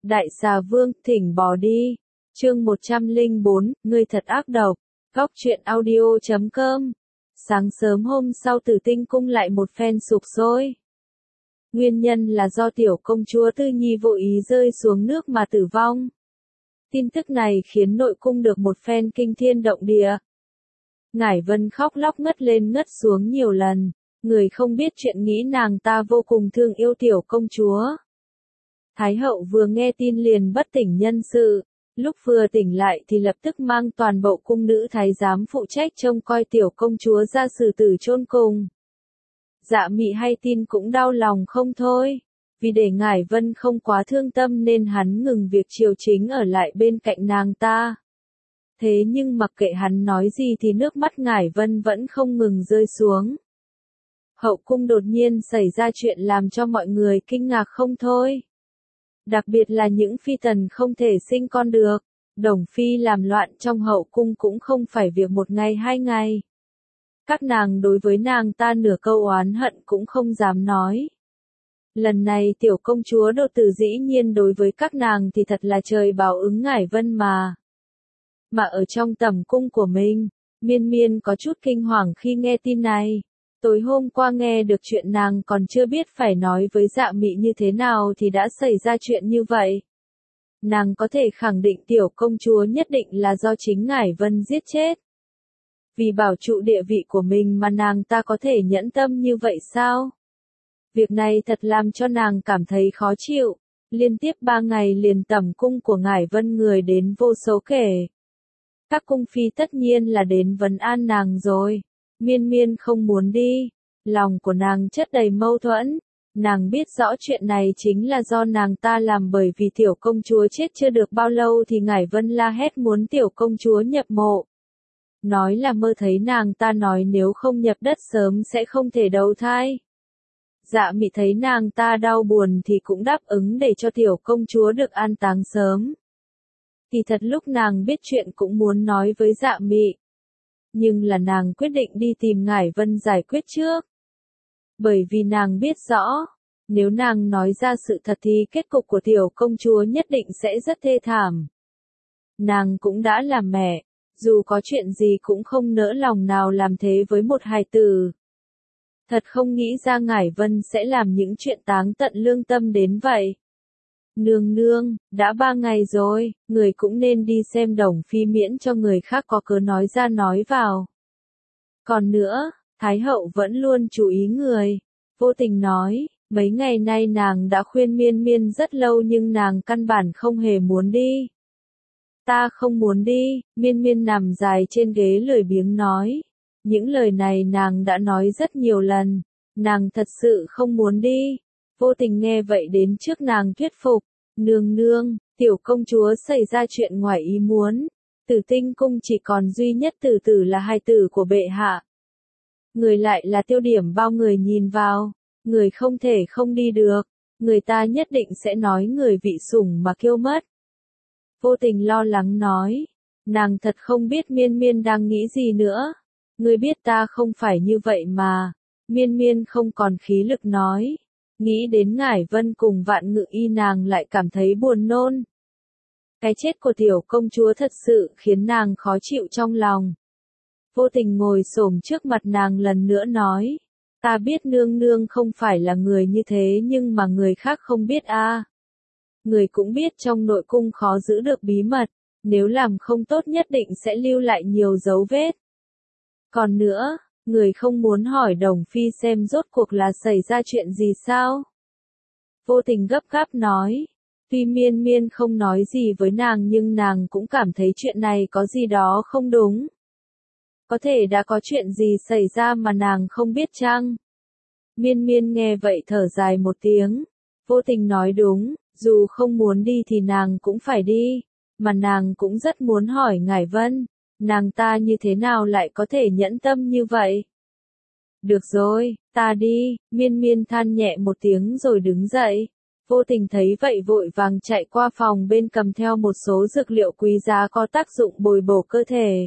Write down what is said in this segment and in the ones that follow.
Đại xà vương, thỉnh bỏ đi. Chương 104, ngươi thật ác độc. Góc truyện audio.com. Sáng sớm hôm sau Tử Tinh cung lại một phen sụp sôi. Nguyên nhân là do tiểu công chúa Tư Nhi vô ý rơi xuống nước mà tử vong. Tin tức này khiến nội cung được một phen kinh thiên động địa. Ngải Vân khóc lóc ngất lên ngất xuống nhiều lần, người không biết chuyện nghĩ nàng ta vô cùng thương yêu tiểu công chúa. Thái hậu vừa nghe tin liền bất tỉnh nhân sự, lúc vừa tỉnh lại thì lập tức mang toàn bộ cung nữ thái giám phụ trách trông coi tiểu công chúa ra xử tử chôn cùng. Dạ Mị hay tin cũng đau lòng không thôi, vì để Ngải Vân không quá thương tâm nên hắn ngừng việc triều chính ở lại bên cạnh nàng ta. Thế nhưng mặc kệ hắn nói gì thì nước mắt Ngải Vân vẫn không ngừng rơi xuống. Hậu cung đột nhiên xảy ra chuyện làm cho mọi người kinh ngạc không thôi. Đặc biệt là những phi tần không thể sinh con được. Đồng phi làm loạn trong hậu cung cũng không phải việc một ngày hai ngày. Các nàng đối với nàng ta nửa câu oán hận cũng không dám nói. Lần này tiểu công chúa độ tử dĩ nhiên đối với các nàng thì thật là trời báo ứng Ngải Vân mà. Mà ở trong tầm cung của mình, Miên Miên có chút kinh hoàng khi nghe tin này. Tối hôm qua nghe được chuyện nàng còn chưa biết phải nói với Dạ Mị như thế nào thì đã xảy ra chuyện như vậy. Nàng có thể khẳng định tiểu công chúa nhất định là do chính Ngải Vân giết chết. Vì bảo trụ địa vị của mình mà nàng ta có thể nhẫn tâm như vậy sao? Việc này thật làm cho nàng cảm thấy khó chịu. Liên tiếp 3 ngày liền tầm cung của Ngải Vân người đến vô số kể. Các cung phi tất nhiên là đến vấn an nàng rồi. Miên Miên không muốn đi. Lòng của nàng chất đầy mâu thuẫn. Nàng biết rõ chuyện này chính là do nàng ta làm, bởi vì tiểu công chúa chết chưa được bao lâu thì Ngải Vân la hét muốn tiểu công chúa nhập mộ. Nói là mơ thấy nàng ta nói nếu không nhập đất sớm sẽ không thể đầu thai. Dạ Mị thấy nàng ta đau buồn thì cũng đáp ứng để cho tiểu công chúa được an táng sớm. Thì thật lúc nàng biết chuyện cũng muốn nói với Dạ Mị. Nhưng là nàng quyết định đi tìm Ngải Vân giải quyết trước. Bởi vì nàng biết rõ, nếu nàng nói ra sự thật thì kết cục của tiểu công chúa nhất định sẽ rất thê thảm. Nàng cũng đã là mẹ, dù có chuyện gì cũng không nỡ lòng nào làm thế với một hài tử. Thật không nghĩ ra Ngải Vân sẽ làm những chuyện táng tận lương tâm đến vậy. Nương nương, đã 3 ngày rồi, người cũng nên đi xem Đồng phi miễn cho người khác có cớ nói ra nói vào. Còn nữa, Thái hậu vẫn luôn chú ý người. Vô Tình nói, mấy ngày nay nàng đã khuyên Miên Miên rất lâu nhưng nàng căn bản không hề muốn đi. Ta không muốn đi, Miên Miên nằm dài trên ghế lười biếng nói. Những lời này nàng đã nói rất nhiều lần, nàng thật sự không muốn đi. Vô Tình nghe vậy đến trước nàng thuyết phục, nương nương, tiểu công chúa xảy ra chuyện ngoài ý muốn. Tử Tinh cung chỉ còn duy nhất tử tử là hài tử của bệ hạ. Người lại là tiêu điểm bao người nhìn vào, người không thể không đi được, người ta nhất định sẽ nói người vị sủng mà kêu mất. Vô Tình lo lắng nói, nàng thật không biết Miên Miên đang nghĩ gì nữa. Ngươi biết ta không phải như vậy mà. Miên Miên không còn khí lực nói. Nghĩ đến Ngải Vân cùng Vạn Ngự Y nàng lại cảm thấy buồn nôn. Cái chết của tiểu công chúa thật sự khiến nàng khó chịu trong lòng. Vô Tình ngồi xổm trước mặt nàng lần nữa nói. Ta biết nương nương không phải là người như thế nhưng mà người khác không biết a. Người cũng biết trong nội cung khó giữ được bí mật. Nếu làm không tốt nhất định sẽ lưu lại nhiều dấu vết. Còn nữa, người không muốn hỏi Đồng phi xem rốt cuộc là xảy ra chuyện gì sao? Vô Tình gấp gáp nói. Tuy Miên Miên không nói gì với nàng nhưng nàng cũng cảm thấy chuyện này có gì đó không đúng. Có thể đã có chuyện gì xảy ra mà nàng không biết chăng? Miên Miên nghe vậy thở dài một tiếng. Vô Tình nói đúng, dù không muốn đi thì nàng cũng phải đi. Mà nàng cũng rất muốn hỏi Ngải Vân. Nàng ta như thế nào lại có thể nhẫn tâm như vậy? Được rồi, ta đi, Miên Miên than nhẹ một tiếng rồi đứng dậy. Vô Tình thấy vậy vội vàng chạy qua phòng bên cầm theo một số dược liệu quý giá có tác dụng bồi bổ cơ thể.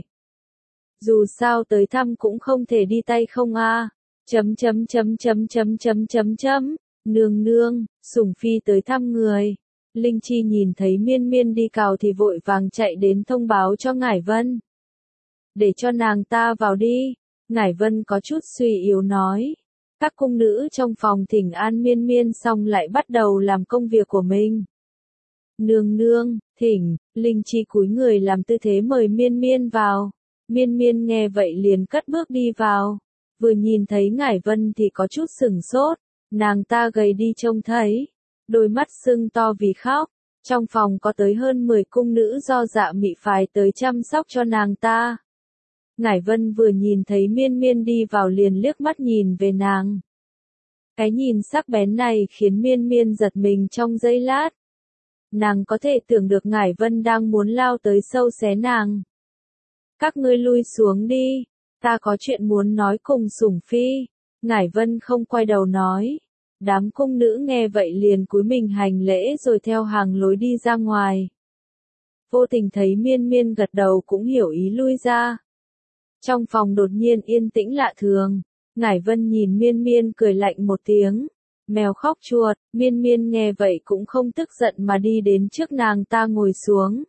Dù sao tới thăm cũng không thể đi tay không a. Nương nương, sủng phi tới thăm người. Linh Chi nhìn thấy Miên Miên đi cào thì vội vàng chạy đến thông báo cho Ngải Vân. Để cho nàng ta vào đi. Ngải Vân có chút suy yếu nói. Các cung nữ trong phòng thỉnh an Miên Miên xong lại bắt đầu làm công việc của mình. Nương nương, thỉnh, Linh Chi cúi người làm tư thế mời Miên Miên vào. Miên Miên nghe vậy liền cất bước đi vào. Vừa nhìn thấy Ngải Vân thì có chút sửng sốt, nàng ta gầy đi trông thấy. Đôi mắt sưng to vì khóc. Trong phòng có tới hơn 10 cung nữ do Dạ Mị phái tới chăm sóc cho nàng ta. Ngải Vân vừa nhìn thấy Miên Miên đi vào liền liếc mắt nhìn về nàng. Cái nhìn sắc bén này khiến Miên Miên giật mình trong giây lát. Nàng có thể tưởng được Ngải Vân đang muốn lao tới sâu xé nàng. Các ngươi lui xuống đi, ta có chuyện muốn nói cùng Sủng Phi. Ngải Vân không quay đầu nói. Đám cung nữ nghe vậy liền cúi mình hành lễ rồi theo hàng lối đi ra ngoài. Vô tình thấy Miên Miên gật đầu cũng hiểu ý lui ra. Trong phòng đột nhiên yên tĩnh lạ thường. Ngải Vân nhìn Miên Miên cười lạnh một tiếng. Mèo khóc chuột, Miên Miên nghe vậy cũng không tức giận mà đi đến trước nàng ta ngồi xuống.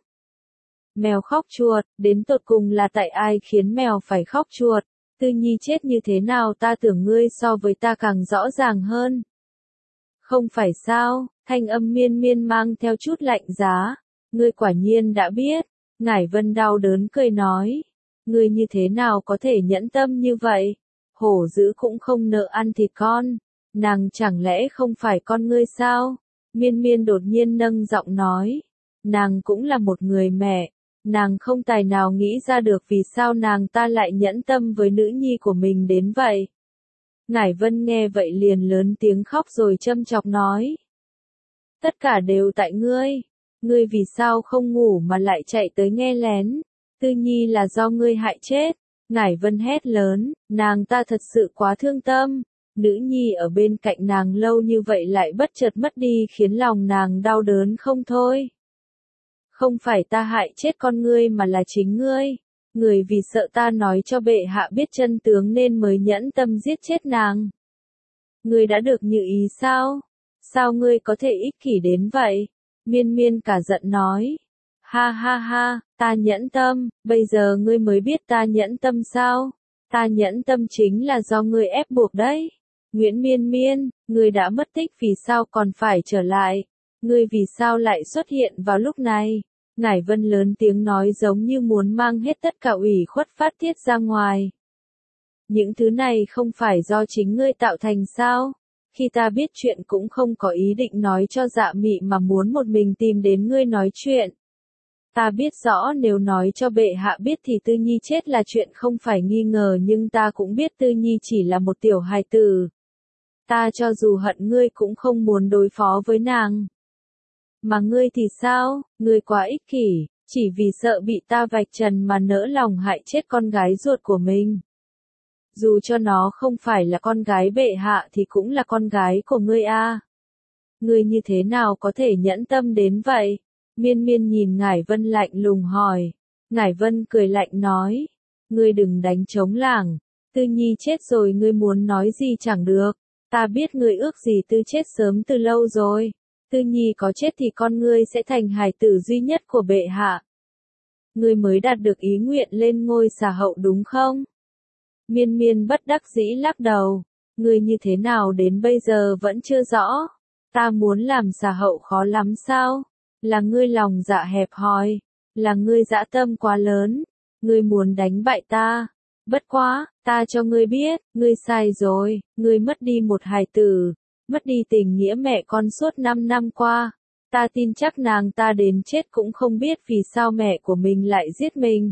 Mèo khóc chuột, đến tột cùng là tại ai khiến mèo phải khóc chuột? Tư Nhi chết như thế nào ta tưởng ngươi so với ta càng rõ ràng hơn. Không phải sao, thanh âm Miên Miên mang theo chút lạnh giá. Ngươi quả nhiên đã biết. Ngải Vân đau đớn cười nói. Ngươi như thế nào có thể nhẫn tâm như vậy? Hổ dữ cũng không nợ ăn thịt con. Nàng chẳng lẽ không phải con ngươi sao? Miên Miên đột nhiên nâng giọng nói. Nàng cũng là một người mẹ. Nàng không tài nào nghĩ ra được vì sao nàng ta lại nhẫn tâm với nữ nhi của mình đến vậy. Ngải Vân nghe vậy liền lớn tiếng khóc rồi châm chọc nói. Tất cả đều tại ngươi. Ngươi vì sao không ngủ mà lại chạy tới nghe lén? Tư Nhi là do ngươi hại chết. Ngải Vân hét lớn, nàng ta thật sự quá thương tâm. Nữ nhi ở bên cạnh nàng lâu như vậy lại bất chợt mất đi khiến lòng nàng đau đớn không thôi. Không phải ta hại chết con ngươi mà là chính ngươi. Người vì sợ ta nói cho bệ hạ biết chân tướng nên mới nhẫn tâm giết chết nàng. Ngươi đã được như ý sao? Sao ngươi có thể ích kỷ đến vậy? Miên Miên cả giận nói. Ha ha ha, ta nhẫn tâm, bây giờ ngươi mới biết ta nhẫn tâm sao? Ta nhẫn tâm chính là do ngươi ép buộc đấy. Nguyễn Miên Miên, ngươi đã mất tích vì sao còn phải trở lại? Ngươi vì sao lại xuất hiện vào lúc này? Ngải Vân lớn tiếng nói giống như muốn mang hết tất cả ủy khuất phát tiết ra ngoài. Những thứ này không phải do chính ngươi tạo thành sao? Khi ta biết chuyện cũng không có ý định nói cho Dạ Mị mà muốn một mình tìm đến ngươi nói chuyện. Ta biết rõ nếu nói cho bệ hạ biết thì Tư Nhi chết là chuyện không phải nghi ngờ nhưng ta cũng biết Tư Nhi chỉ là một tiểu hài tử. Ta cho dù hận ngươi cũng không muốn đối phó với nàng. Mà ngươi thì sao, ngươi quá ích kỷ, chỉ vì sợ bị ta vạch trần mà nỡ lòng hại chết con gái ruột của mình. Dù cho nó không phải là con gái bệ hạ thì cũng là con gái của ngươi a. Ngươi như thế nào có thể nhẫn tâm đến vậy? Miên Miên nhìn Ngải Vân lạnh lùng hỏi. Ngải Vân cười lạnh nói. Ngươi đừng đánh trống lảng. Tư Nhi chết rồi ngươi muốn nói gì chẳng được. Ta biết ngươi ước gì Tư chết sớm từ lâu rồi. Tư Nhi có chết thì con ngươi sẽ thành hài tử duy nhất của bệ hạ. Ngươi mới đạt được ý nguyện lên ngôi xà hậu đúng không? Miên Miên bất đắc dĩ lắc đầu. Ngươi như thế nào đến bây giờ vẫn chưa rõ. Ta muốn làm xà hậu khó lắm sao? Là ngươi lòng dạ hẹp hòi. Là ngươi dã tâm quá lớn. Ngươi muốn đánh bại ta. Bất quá, ta cho ngươi biết, ngươi sai rồi. Ngươi mất đi một hài tử. Mất đi tình nghĩa mẹ con suốt 5 năm qua. Ta tin chắc nàng ta đến chết cũng không biết vì sao mẹ của mình lại giết mình.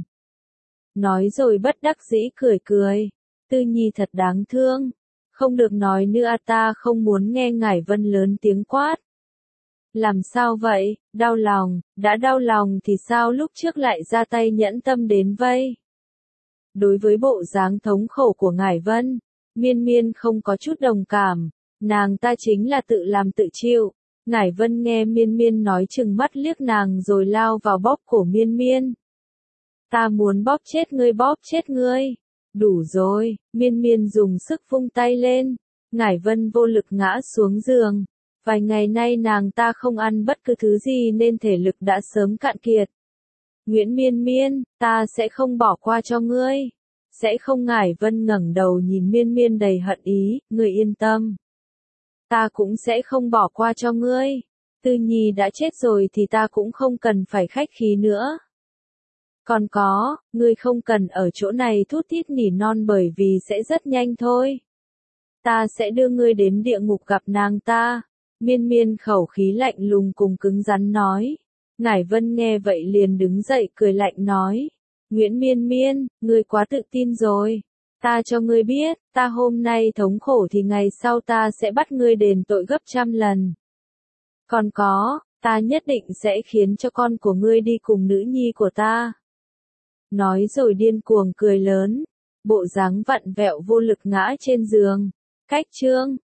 Nói rồi bất đắc dĩ cười cười. Tư Nhi thật đáng thương. Không được nói nữa ta không muốn nghe Ngải Vân lớn tiếng quát. Làm sao vậy, đau lòng, đã đau lòng thì sao lúc trước lại ra tay nhẫn tâm đến vây. Đối với bộ dáng thống khổ của Ngải Vân, Miên Miên không có chút đồng cảm. Nàng ta chính là tự làm tự chịu. Ngải Vân nghe Miên Miên nói chừng mắt liếc nàng rồi lao vào bóp cổ Miên Miên. Ta muốn bóp chết ngươi. Đủ rồi, Miên Miên dùng sức vung tay lên. Ngải Vân vô lực ngã xuống giường. Vài ngày nay nàng ta không ăn bất cứ thứ gì nên thể lực đã sớm cạn kiệt. Nguyễn Miên Miên, ta sẽ không bỏ qua cho ngươi. Sẽ không. Ngải Vân ngẩng đầu nhìn Miên Miên đầy hận ý, ngươi yên tâm. Ta cũng sẽ không bỏ qua cho ngươi. Tư Nhi đã chết rồi thì ta cũng không cần phải khách khí nữa. Còn có, ngươi không cần ở chỗ này thút thít nỉ non bởi vì sẽ rất nhanh thôi. Ta sẽ đưa ngươi đến địa ngục gặp nàng ta. Miên Miên khẩu khí lạnh lùng cùng cứng rắn nói. Ngải Vân nghe vậy liền đứng dậy cười lạnh nói. Nguyễn Miên Miên, ngươi quá tự tin rồi. Ta cho ngươi biết, ta hôm nay thống khổ thì ngày sau ta sẽ bắt ngươi đền tội gấp 100 lần. Còn có, ta nhất định sẽ khiến cho con của ngươi đi cùng nữ nhi của ta. Nói rồi điên cuồng cười lớn, bộ dáng vặn vẹo vô lực ngã trên giường. Cách chương